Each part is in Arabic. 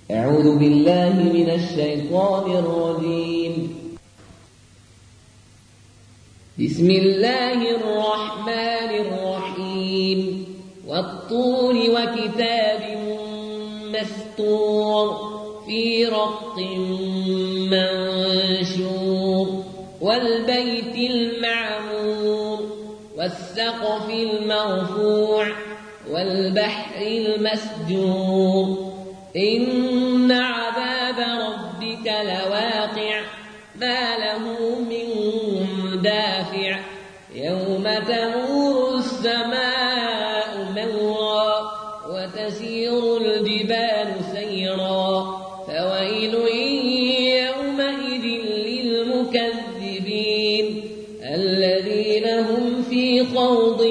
أعوذ بالله من الشيطان الرجيم. بسم الله الرحمن الرحيم. والطور وكتاب مسطور في رق منشور والبيت المعمور والسقف المرفوع والبحر المسجور إن عذاب ربك لواقع ما له من دافع يوم تمور السماء مورا وتسير الجبال سيرا فويل يومئذ للمكذبين الذين هم في خوض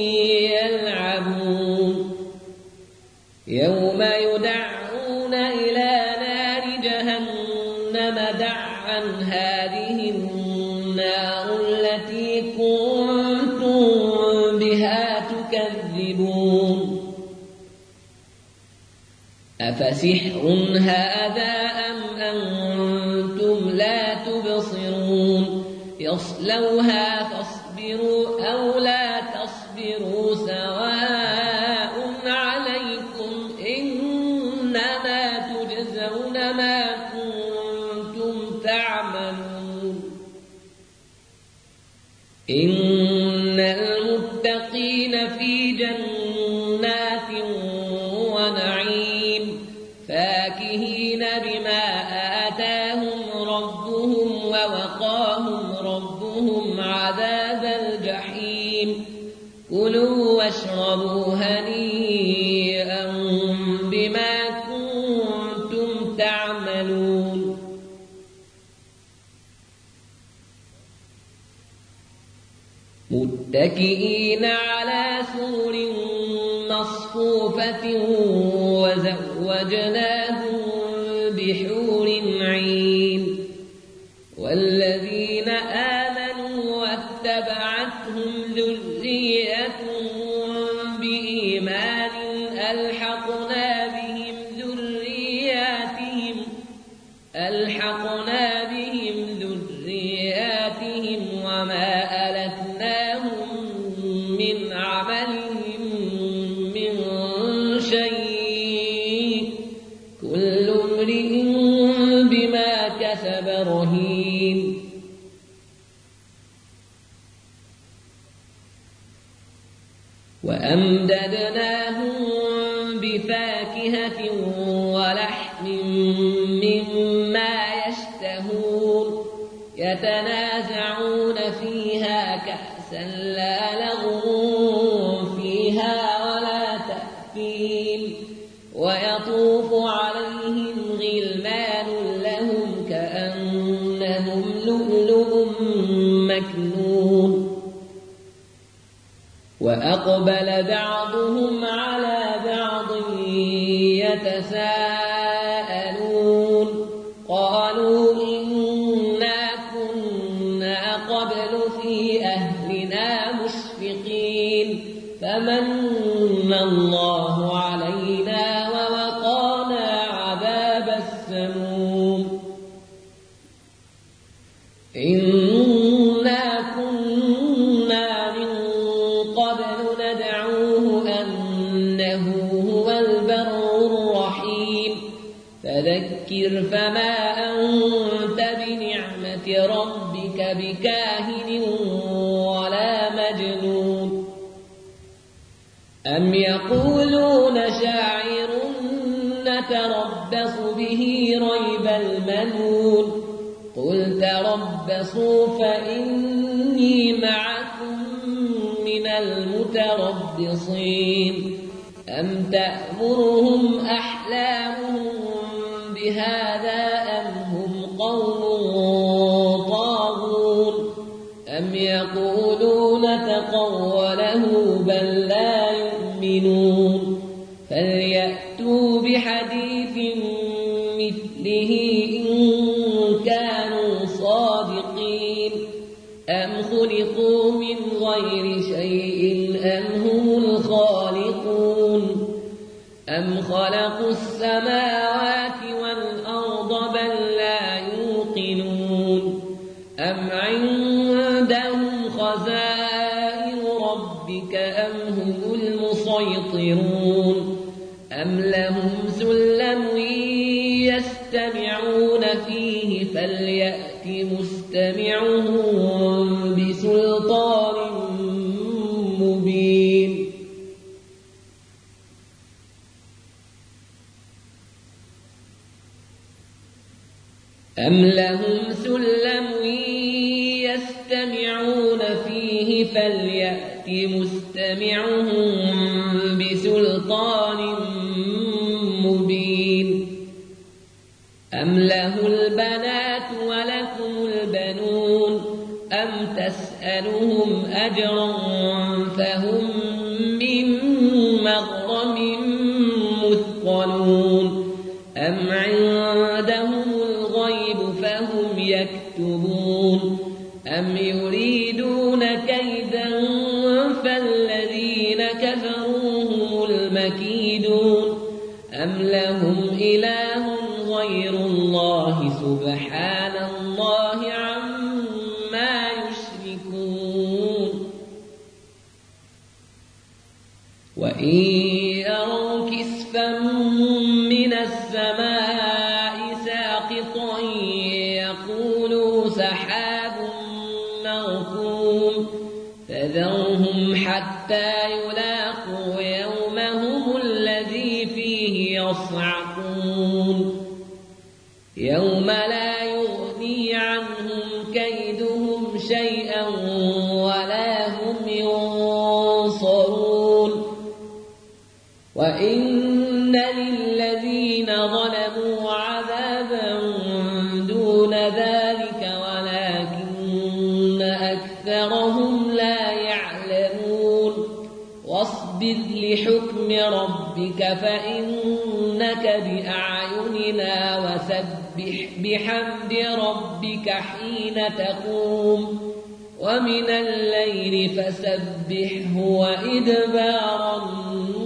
يلعبون يوم يدعون إلى نار جهنم دعا هذه النار التي كنتم بها تكذبون أفسحر هذا أم أنتم لا تبصرون يصلوها فاصبروا أو لا تصبروا سواء عليكم إنما تجزون ما كنتم تعملون إن المتقين في جنات ونعيم فاكهين بما آتاهم ربهم ووقاهم ربهم عذاب الجحيم كلوا واشربوا هنيئا بما كنتم تعملون متكئين على سور مصفوفة وزوجناهم بحور عين والذين آمنوا واتبعتهم ذريتهم بإيمان ألحقنا بهم ذرياتهم وما ألتناهم من عملهم من شيء كل امرئ بما كسب رهين وأمددناهم بفاكهة ولحم مما يشتهون يتنازعون فيها كأسا لا لغو فيها ولا تأثيم ويطوف عليهم غلمان لهم كأنهم لؤلؤ مكنون وأقبل بعضهم على بعض يتساءلون قالوا إنا كنا قبل في أهلنا مشفقين فمن الله علينا ووقانا عذاب السموم إنا كنا من قبل ندعوه أنه هو البر الرحيم فذكر فما أنت بنعمة ربك بكاهن ولا مجنون أم يقولون شاعر نتربص به ريب المنون قل تربصوا فإني معكم من المتربصين أم تأمرهم أحلامهم بهذا أم هم قوم طاغون أم يقولون تقوله بل لا يؤمنون فليأتوا بحديث مثله إن كانوا صادقين أم خلقوا من غير شيء أم هم الخالقون أم خلقوا السماوات يسيطرون أم لهم سلم يستمعون فيه فليأت مستمعهم بسلطان مبين أم لهم سلم يستمعون فيه فليأت مستمعهم بسلطان مبين أم له البنات ولكم البنون أم تسألهم أجرا فهم من مغرم مثقلون أم عندهم الغيب فهم يكتبون أم يريدون كيدا فالذين كفروا هم المكيدون أم لهم إله غير الله سبحان الله عما يشركون وإن يروا كسفا من السماء ساقطا يقولوا سحاب مركوم فذرهم حتى يلاقوا يومهم الذي فيه يصعقون يوم لا يغني عنهم كيدهم شيئا ولا هم ينصرون وإن للذين ظلموا عذابا دون ذلك ولكن أكثرهم لا يعلمون واصبر لحكم ربك فإنك بأعيننا وسبح بحمد ربك حين تقوم ومن الليل فسبحه وإدبار النجوم